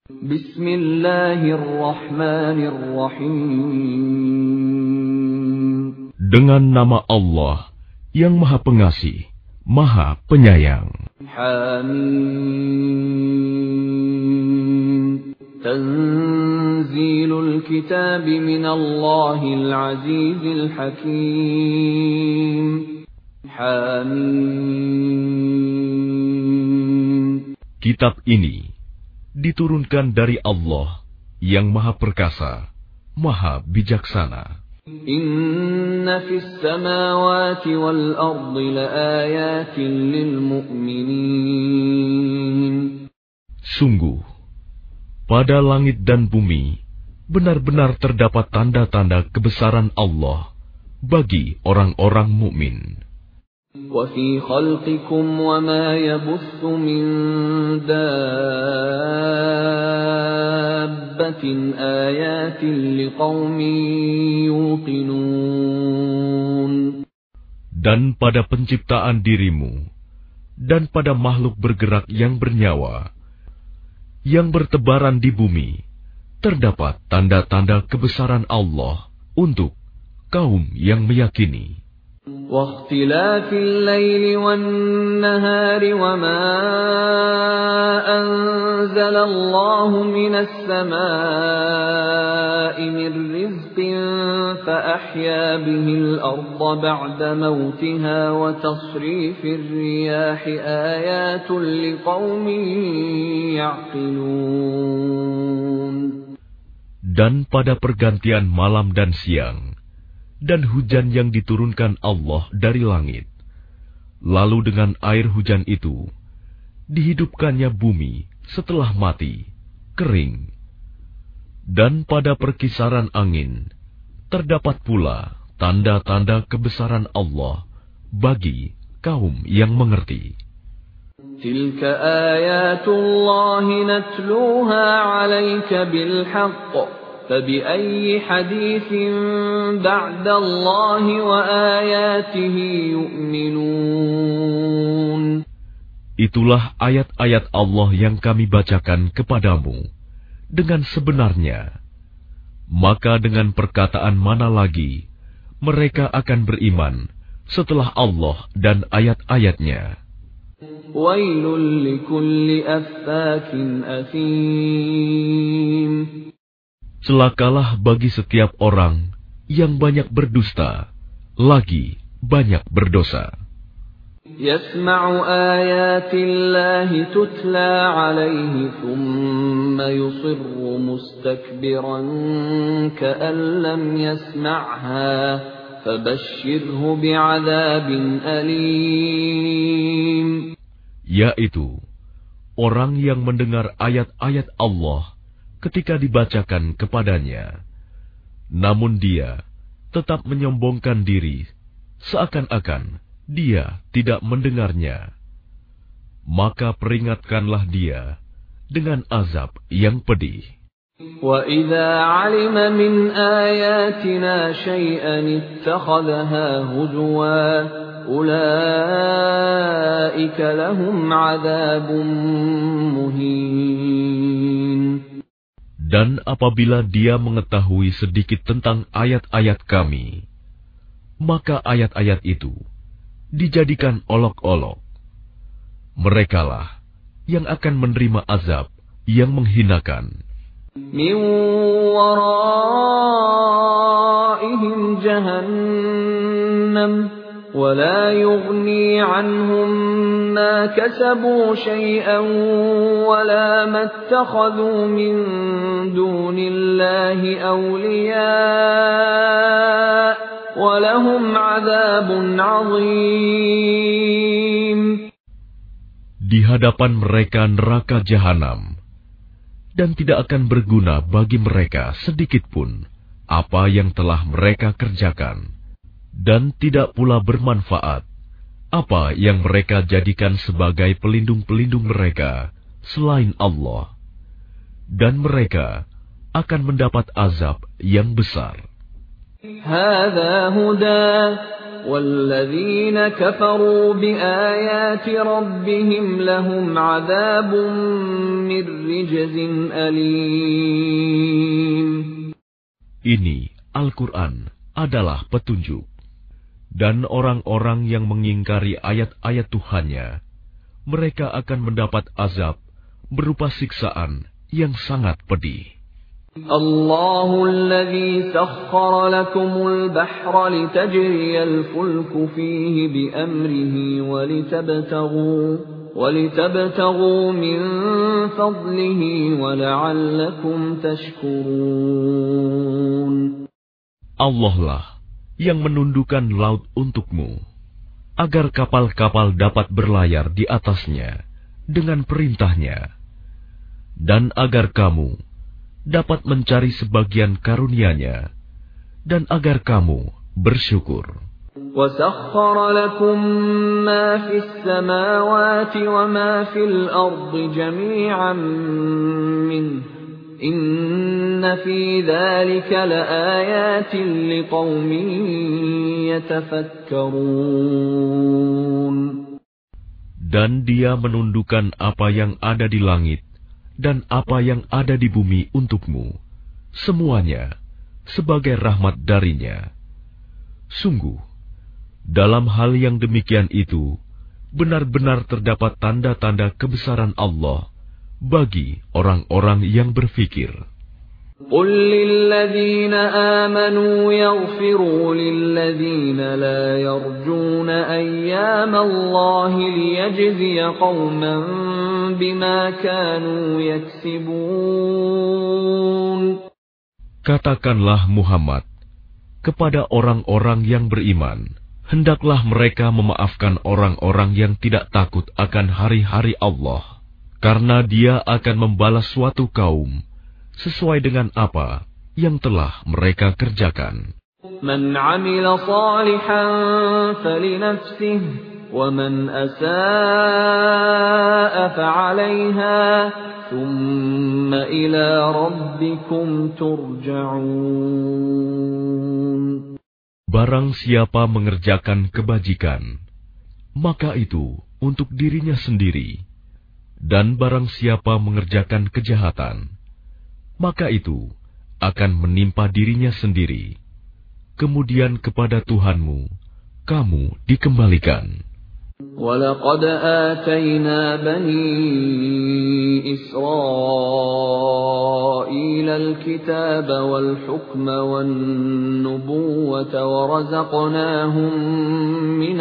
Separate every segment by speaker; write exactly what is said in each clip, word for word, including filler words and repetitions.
Speaker 1: Bismillahirrahmanirrahim. Dengan nama Allah yang Maha Pengasih, Maha Penyayang. Hamim. Tanzilul kitab minallahil azizil hakim. Hamim. Kitab ini diturunkan dari Allah yang Maha Perkasa, Maha Bijaksana. Inna fis samawati wal ardi laayatin lil mu'minin. Sungguh, pada langit dan bumi benar-benar terdapat tanda-tanda kebesaran Allah bagi orang-orang mukmin. وَفِي خَلْقِكُمْ وَمَا يَبُثُّ مِنْ دَابَّةٍ آيَاتٍ لِقَوْمٍ يُوقِنُونَ. Dan pada penciptaan dirimu dan pada makhluk bergerak yang bernyawa yang bertebaran di bumi terdapat tanda-tanda kebesaran Allah untuk kaum yang meyakini. واختلاف الليل والنهار وما أنزل الله من السماء من رزق فأحيا به الأرض بعد موتها وتصريف الرياح آيات لقوم يعقلون. Dan pada pergantian malam dan siang dan hujan yang diturunkan Allah dari langit. Lalu dengan air hujan itu, dihidupkannya bumi setelah mati, kering. Dan pada perkisaran angin, terdapat pula tanda-tanda kebesaran Allah bagi kaum yang mengerti. Tilka ayatullahi natluha alaika bilhaqq. فَبِأَيِّ حَدِيثٍ بَعْدَ اللَّهِ وَآيَاتِهِ يُؤْمِنُونَ. Itulah ayat-ayat Allah yang kami bacakan kepadamu dengan sebenarnya. Maka dengan perkataan mana lagi mereka akan beriman setelah Allah dan ayat-ayatnya. Wailul likulli affakin athim. Celakalah bagi setiap orang yang banyak berdusta, lagi banyak berdosa. Yasma'u ayatillahi tutla alaihi thumma yusirru mustakbiran ka'an lam yasma'ha fabashshirhu bi'adzabin alim. Yaitu orang yang mendengar ayat-ayat Allah ketika dibacakan kepadanya, namun dia tetap menyombongkan diri, seakan-akan dia tidak mendengarnya. Maka peringatkanlah dia dengan azab yang pedih. وَإِذَا عَلِمَ مِنْ آيَاتِنَا شَيْئًا اتَّخَذَهَا هُزُوًا أُولَئِكَ لَهُمْ عَذَابٌ مُهِينٌ. Dan apabila dia mengetahui sedikit tentang ayat-ayat kami, maka ayat-ayat itu dijadikan olok-olok. Merekalah yang akan menerima azab yang menghinakan. Min waraihim jahannam ولا يغني عنهم ما كسبوا شيئا ولا ما اتخذوا من دون الله أولياء ولهم عذاب عظيم. Di hadapan mereka neraka jahanam, dan tidak akan berguna bagi mereka sedikitpun apa yang telah mereka kerjakan. Dan tidak pula bermanfaat apa yang mereka jadikan sebagai pelindung-pelindung mereka selain Allah. Dan mereka akan mendapat azab yang besar. Hadza huda walladzina kafaru biayati rabbihim lahum 'adzabun
Speaker 2: من رجز أليم.
Speaker 1: Ini Al-Quran adalah petunjuk. Dan orang-orang yang mengingkari ayat-ayat Tuhannya, mereka akan mendapat azab berupa siksaan yang sangat pedih.
Speaker 2: الله الذي سخر لكم البحر لتجري الفلك فيه بأمره ولتبتغوا ولتبتغوا من فضله ولعلكم تشكرون.
Speaker 1: Allah lah yang menundukkan laut untukmu, agar kapal-kapal dapat berlayar di atasnya dengan perintahnya, dan agar kamu dapat mencari sebagian karunia-Nya, dan agar kamu bersyukur.
Speaker 2: وَسَخَّرَ لَكُم مَّا فِي السَّمَاوَاتِ وَمَا فِي الْأَرْضِ جَمِيعًا مِّنْهُ إِنَّ فِي ذَلِكَ لَآيَاتٍ لِقَوْمٍ يَتَفَكَّرُونَ.
Speaker 1: Dan Dia menundukkan apa yang ada di langit dan apa yang ada di bumi untukmu, semuanya sebagai rahmat darinya. Sungguh, dalam hal yang demikian itu, benar-benar terdapat tanda-tanda kebesaran Allah bagi orang-orang yang berfikir.
Speaker 2: قُل لِّلَّذِينَ آمَنُوا يَغْفِرُوا لِلَّذِينَ لَا يَرْجُونَ أَيَّامَ اللَّهِ لِيَجْزِيَ قَوْمًا بِمَا كَانُوا يَكْسِبُونَ.
Speaker 1: Katakanlah Muhammad kepada orang-orang yang beriman, hendaklah mereka memaafkan orang-orang yang tidak takut akan hari-hari Allah, karena Dia akan membalas suatu kaum sesuai dengan apa yang telah mereka kerjakan.
Speaker 2: Man 'amila shalihan falinafsihi wa man asaa'a fa'alayha thumma ila rabbikum turja'un.
Speaker 1: Barang siapa mengerjakan kebajikan, maka itu untuk dirinya sendiri, dan barang siapa mengerjakan kejahatan, maka itu akan menimpa dirinya sendiri. Kemudian kepada Tuhanmu kamu dikembalikan.
Speaker 2: وَلَقَدْ آتَيْنَا بَنِي إِسْرَائِيلَ الْكِتَابَ وَالْحُكْمَ وَالنُّبُوَّةَ وَرَزَقْنَاهُم مِّنَ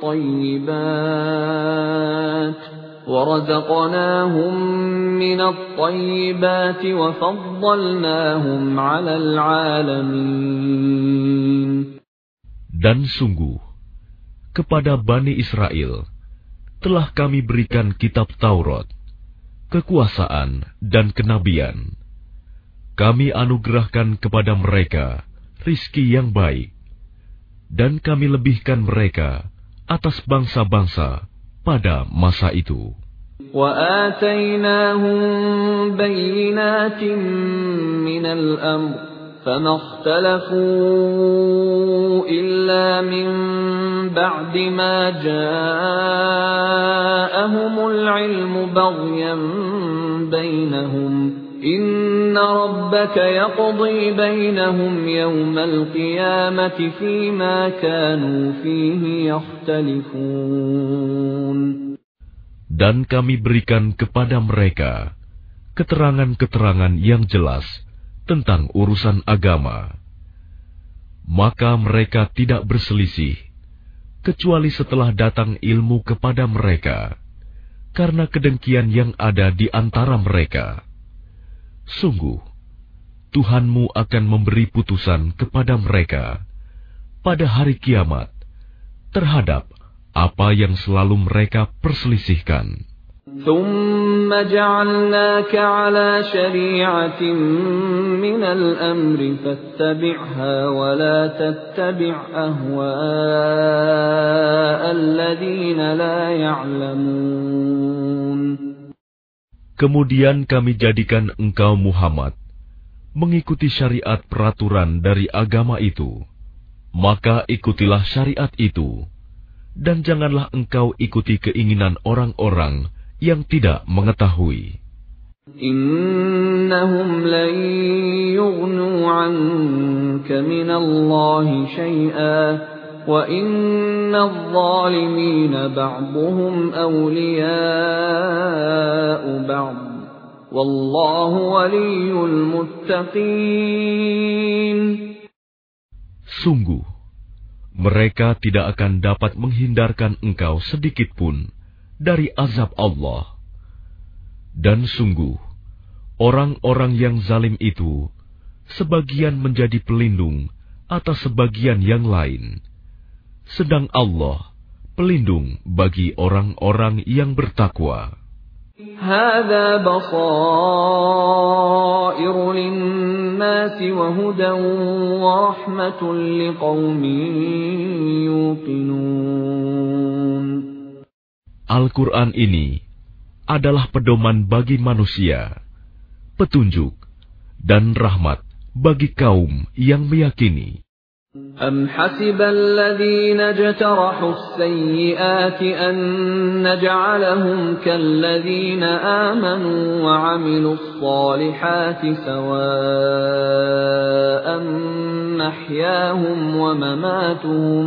Speaker 2: الطَّيِّبَاتِ وَرَزَقْنَاهُمْ مِنَ الطَّيِّبَاتِ وَفَضَّلْنَاهُمْ عَلَى الْعَالَمِينَ.
Speaker 1: Dan sungguh, kepada Bani Israel telah kami berikan kitab Taurat, kekuasaan dan kenabian. Kami anugerahkan kepada mereka rizki yang baik, dan kami lebihkan mereka atas bangsa-bangsa pada masa itu.
Speaker 2: وَآتَيْنَاهُمْ بَيِّنَاتٍ مِّنَ الْأَمْرِ فَمَا اخْتَلَفُوا إِلَّا مِن بَعْدِ مَا جَاءَهُمُ الْعِلْمُ بَغْيًا بَيْنَهُمْ إِنَّ رَبَّكَ يَقْضِي بَيْنَهُمْ يَوْمَ الْقِيَامَةِ فِيمَا كَانُوا فِيهِ يَخْتَلِفُونَ.
Speaker 1: Dan kami berikan kepada mereka keterangan-keterangan yang jelas tentang urusan agama. Maka mereka tidak berselisih, kecuali setelah datang ilmu kepada mereka, karena kedengkian yang ada di antara mereka. Sungguh, Tuhanmu akan memberi putusan kepada mereka pada hari kiamat terhadap apa yang selalu mereka perselisihkan.
Speaker 2: ثُمَّ جَعَلْنَاكَ عَلَى شَرِيعَةٍ مِّنَ الْأَمْرِ فَاتَّبِعْهَا وَلَا تَتَّبِعْ أَهْوَاءَ الَّذِينَ لَا يَعْلَمُونَ.
Speaker 1: Kemudian kami jadikan engkau Muhammad mengikuti syariat peraturan dari agama itu, maka ikutilah syariat itu, dan janganlah engkau ikuti keinginan orang-orang yang tidak mengetahui.
Speaker 2: Innahum lan yughnu 'anka minallahi syai'an wa innadh dhalimina ba'dhuhum awliya'u ba'd wallahu waliyyul muttaqin.
Speaker 1: Sungguh, mereka tidak akan dapat menghindarkan engkau sedikit pun dari azab Allah. Dan sungguh, orang-orang yang zalim itu sebagian menjadi pelindung atas sebagian yang lain, sedang Allah pelindung bagi orang-orang yang bertakwa.
Speaker 2: Hadza basairu lin-nasi wa hudan wa rahmatun liqaumin yuqinun.
Speaker 1: Al-Quran ini adalah pedoman bagi manusia, petunjuk dan rahmat bagi kaum yang meyakini.
Speaker 2: Am hasibal ladzina jtarahu as-sayyi'ati an naj'alahum kalladzina amanu wa 'amilus salihati sawa'an mahyahum wa mamatuhum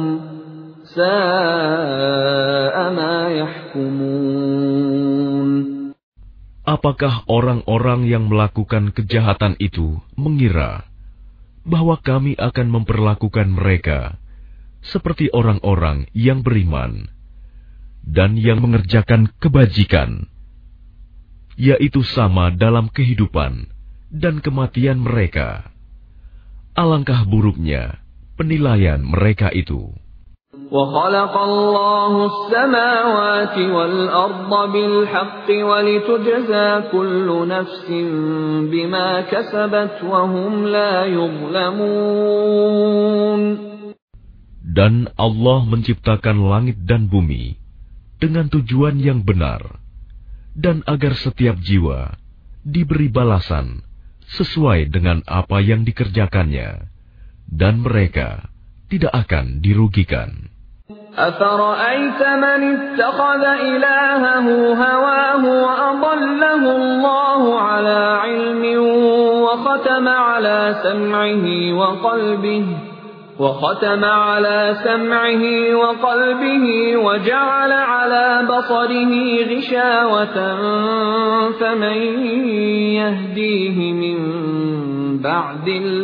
Speaker 2: sa'a ma yahkumun.
Speaker 1: Apakah orang-orang yang melakukan kejahatan itu mengira bahwa kami akan memperlakukan mereka seperti orang-orang yang beriman dan yang mengerjakan kebajikan, yaitu sama dalam kehidupan dan kematian mereka? Alangkah buruknya penilaian mereka itu.
Speaker 2: وَخَلَقَ اللَّهُ السَّمَاوَاتِ وَالْأَرْضَ بِالْحَقِّ وَلِتُجْزَى كُلُّ نَفْسٍ بِمَا كَسَبَتْ وَهُمْ لَا يُظْلَمُونَ.
Speaker 1: Dan Allah menciptakan langit dan bumi dengan tujuan yang benar, dan agar setiap jiwa diberi balasan sesuai dengan apa yang dikerjakannya, dan mereka tidak akan dirugikan.
Speaker 2: أَفَرَأَيْتَ مَنِ اتَّخَذَ إِلَٰهَهُ هَوَاهُ وَأَضَلَّهُ اللَّهُ عَلَىٰ عِلْمٍ وَخَتَمَ عَلَىٰ سَمْعِهِ وَقَلْبِهِ وَخَتَمَ عَلَىٰ سَمْعِهِ وَقَلْبِهِ وَجَعَلَ عَلَىٰ بَصَرِهِ غِشَاوَةً فَمَن يَهْدِيهِ مِن بَعْدِ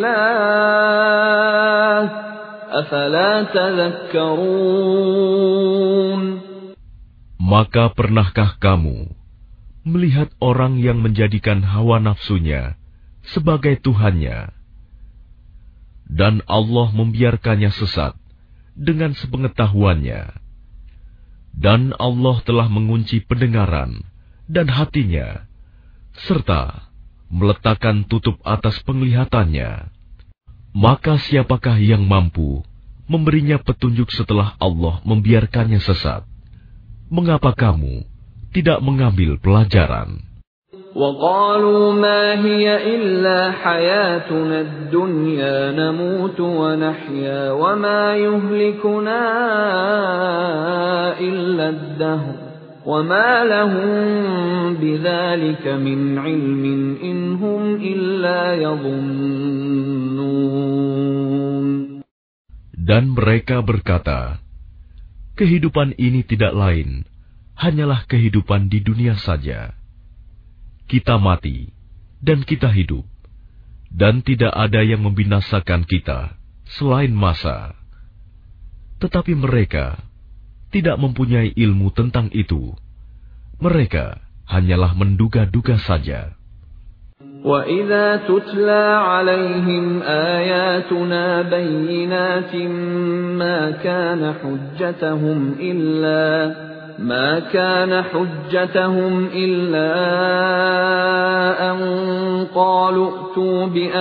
Speaker 2: اللَّهِ أَفَلَا تَذَكَّرُونَ.
Speaker 1: Maka pernahkah kamu melihat orang yang menjadikan hawa nafsunya sebagai Tuhannya, dan Allah membiarkannya sesat dengan sepengetahuannya, dan Allah telah mengunci pendengaran dan hatinya, serta meletakkan tutup atas penglihatannya? Maka siapakah yang mampu memberinya petunjuk setelah Allah membiarkannya sesat? Mengapa kamu tidak mengambil pelajaran?
Speaker 2: وَقَالُوا مَا هِيَ إِلَّا حَيَاتُنَا الدُّنْيَا نَمُوتُ وَنَحْيَا وَمَا يُهْلِكُنَا إِلَّا الدَّهْرُ وَمَا لَهُم بِذَلِكَ مِنْ عِلْمٍ إِنْ هُمْ إِلَّا يَظُنُّونَ.
Speaker 1: Dan mereka berkata, kehidupan ini tidak lain, hanyalah kehidupan di dunia saja. Kita mati, dan kita hidup, dan tidak ada yang membinasakan kita selain masa. Tetapi mereka tidak mempunyai ilmu tentang itu. Mereka hanyalah menduga-duga saja.
Speaker 2: وَإِذَا تُتْلَى عَلَيْهِمْ آيَاتُنَا بَيِّنَاتٍ مَا كَانَ حُجَّتَهُمْ إِلَّا مَا كَانَ حُجَّتَهُمْ إِلَّا أَن قَالُوا ائْتُوا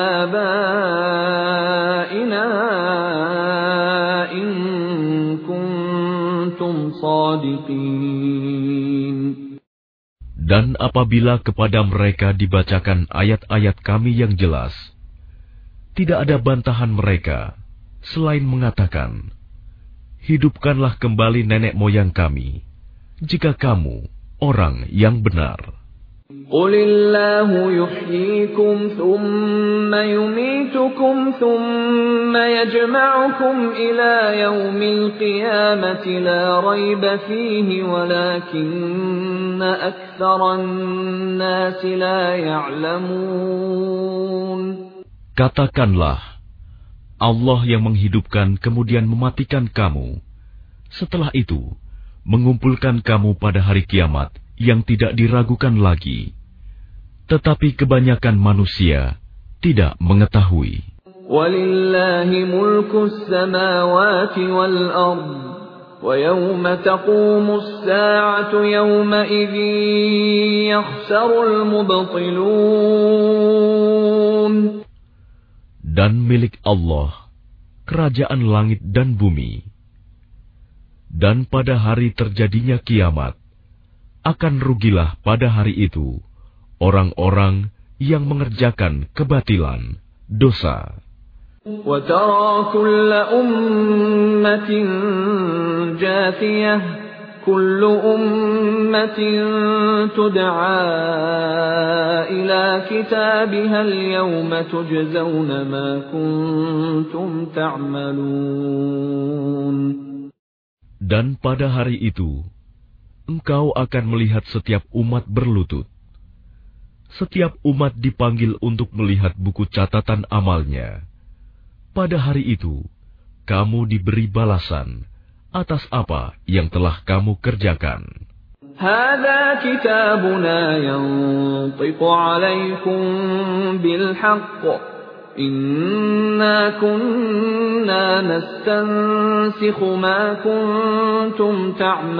Speaker 2: بِآبَائِنَا إِن كُنتُمْ صَادِقِينَ.
Speaker 1: Dan apabila kepada mereka dibacakan ayat-ayat kami yang jelas, tidak ada bantahan mereka selain mengatakan, hidupkanlah kembali nenek moyang kami, jika kamu orang yang benar.
Speaker 2: قل الله يحييكم ثم يميتكم ثم يجمعكم إلى يوم القيامة لا ريب فيه ولكن أكثر الناس لا يعلمون.
Speaker 1: Katakanlah, Allah yang menghidupkan kemudian mematikan kamu. Setelah itu, mengumpulkan kamu pada hari kiamat yang tidak diragukan lagi. Tetapi kebanyakan manusia tidak mengetahui.
Speaker 2: Walillahi mulkus samawati wal ard, wa yawma taqumus sa'atu yawma idzin yakhsarul mubtilun.
Speaker 1: Dan milik Allah, kerajaan langit dan bumi. Dan pada hari terjadinya kiamat, akan rugilah pada hari itu orang-orang yang mengerjakan kebatilan, dosa.
Speaker 2: وَتَرَى كُلَّ أُمَّةٍ جَاثِيَةً كُلُّ أُمَّةٍ تُدْعَى إِلَى كِتَابِهَا الْيَوْمَ تُجْزَوْنَ مَا كُنتُمْ تَعْمَلُونَ.
Speaker 1: Dan pada hari itu, engkau akan melihat setiap umat berlutut. Setiap umat dipanggil untuk melihat buku catatan amalnya. Pada hari itu, kamu diberi balasan atas apa yang telah kamu kerjakan.
Speaker 2: Hada kitabuna yantiqu alaikum bilhaqq. Inna kunna nastansikhu ma kuntum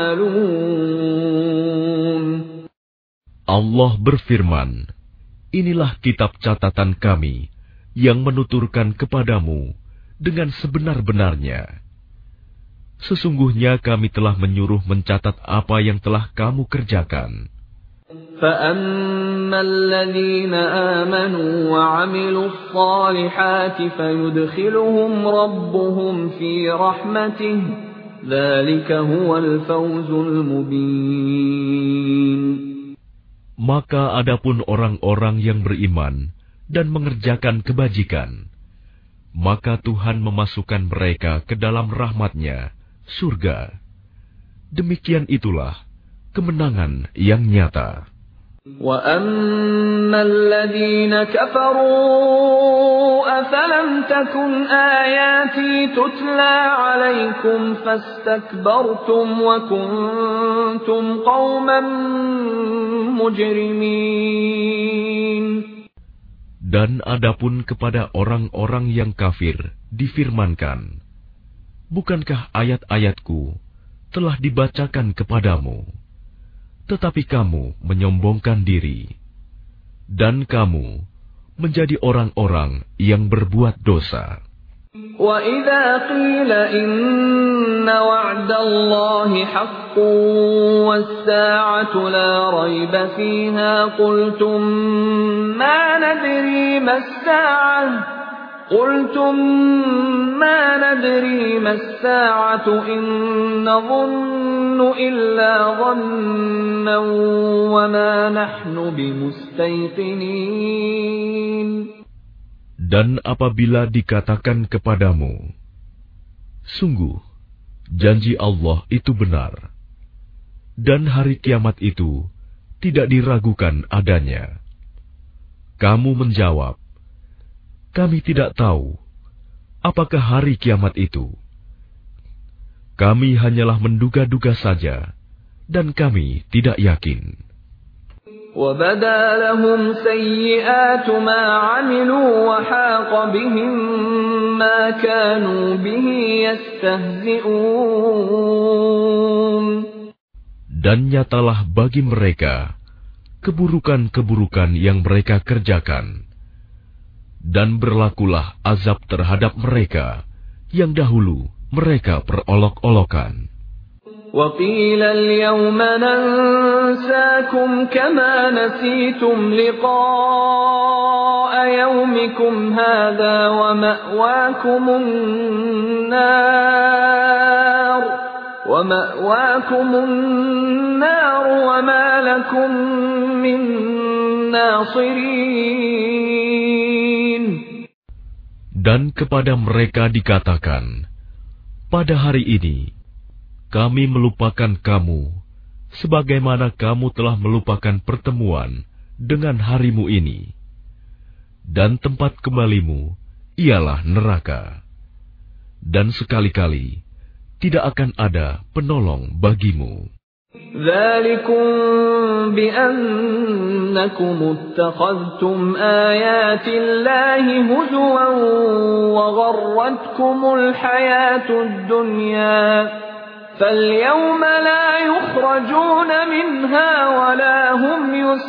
Speaker 2: ta'malun.
Speaker 1: Allah berfirman, inilah kitab catatan kami yang menuturkan kepadamu dengan sebenar-benarnya. Sesungguhnya kami telah menyuruh mencatat apa yang telah kamu kerjakan.
Speaker 2: فَأَمَّا الَّذِينَ آمَنُوا وَعَمِلُوا الصَّالِحَاتِ فَيُدْخِلُهُمْ رَبُّهُمْ فِي رَحْمَتِهِ ذَلِكَ هُوَ الْفَوْزُ الْمُبِينُ.
Speaker 1: Maka adapun orang-orang yang beriman dan mengerjakan kebajikan, maka Tuhan memasukkan mereka ke dalam rahmat-Nya, surga. Demikian itulah kemenangan yang nyata.
Speaker 2: وَأَمَّا الَّذِينَ كَفَرُوا أَفَلَمْ تَكُنْ آيَاتِي تُتْلَى عَلَيْكُمْ فَاسْتَكْبَرْتُمْ وَكُنْتُمْ قَوْمًا مُجْرِمِينَ.
Speaker 1: Dan adapun kepada orang-orang yang kafir difirmankan, bukankah ayat-ayatku telah dibacakan kepadamu, tetapi kamu menyombongkan diri, dan kamu menjadi orang-orang yang berbuat dosa.
Speaker 2: وَإِذَا قِيلَ إِنَّ وَعْدَ اللَّهِ حَقٌّ وَالسَّاعَةُ لَا رَيْبَ فِيهَا قُلْتُمْ مَا نَدْرِي مَا السَّاعَةُ قُلْتُمْ مَا نَدْرِي مَا السَّاعَةُ إِن نَّظُنُّ إِلَّا ظَنًّا وَمَا نَحْنُ بِمُسْتَيْقِنِينَ.
Speaker 1: Dan apabila dikatakan kepadamu, sungguh, janji Allah itu benar, dan hari kiamat itu tidak diragukan adanya. Kamu menjawab, kami tidak tahu, apakah hari kiamat itu. Kami hanyalah menduga-duga saja, dan kami tidak yakin.
Speaker 2: وَبَدَا لَهُمْ سَيِّئَاتُ مَا عَمِلُوا وَحَاقَ بِهِم مَّا كَانُوا بِهِ يَسْتَهْزِئُونَ.
Speaker 1: Dan nyatalah bagi mereka keburukan-keburukan yang mereka kerjakan, dan berlakulah azab terhadap mereka yang dahulu mereka perolok-olokan.
Speaker 2: وَقِيلَ الْيَوْمَ نَنسَاكُمْ كَمَا نَسِيتُمْ لِقَاءَ يَوْمِكُمْ هَٰذَا وَمَأْوَاكُمُ النَّارُ وَمَأْوَاكُمُ النَّارُ وَمَا لَكُم مِّن نَّاصِرِينَ.
Speaker 1: Dan kepada mereka dikatakan, pada hari ini kami melupakan kamu, sebagaimana kamu telah melupakan pertemuan dengan harimu ini. Dan tempat kembalimu ialah neraka. Dan sekali-kali tidak akan ada penolong bagimu.
Speaker 2: ذَلِكُمْ بِأَنَّكُمُ اتَّخَذْتُمْ آيَاتِ اللَّهِ هُزُوًا وَغَرَّتْكُمُ الْحَيَاةُ الدُّنْيَا فَالْيَوْمَ لَا يُخْرَجُونَ مِنْهَا وَلَا هُمْ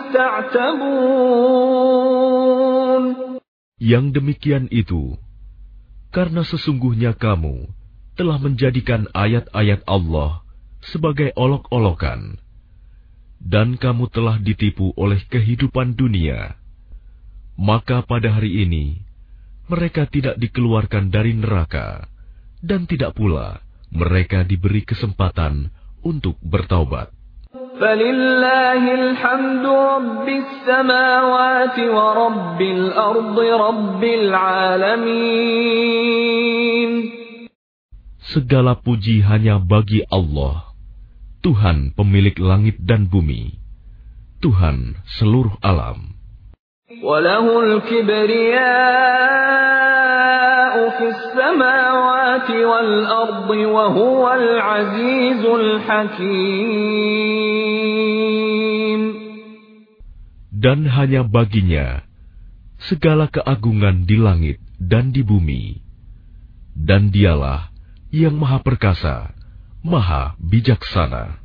Speaker 2: يُسْتَعْتَبُونَ.
Speaker 1: Yang demikian itu, karena sesungguhnya kamu telah menjadikan ayat-ayat Allah sebagai olok-olokan, dan kamu telah ditipu oleh kehidupan dunia, maka pada hari ini mereka tidak dikeluarkan dari neraka, dan tidak pula mereka diberi kesempatan untuk bertaubat.
Speaker 2: فَلِلَّهِ الْحَمْدُ رَبِّ السَّمَاوَاتِ وَرَبِّ الْأَرْضِ رَبِّ الْعَالَمِينَ.
Speaker 1: Segala puji hanya bagi Allah, Tuhan pemilik langit dan bumi, Tuhan seluruh alam.
Speaker 2: وَلَهُ الْكِبْرِيَاءُ فِي السَّمَاوَاتِ وَالْأَرْضِ وَهُوَ الْعَزِيزُ الْحَكِيمُ.
Speaker 1: Dan hanya baginya segala keagungan di langit dan di bumi, dan dialah yang maha perkasa, maha bijaksana.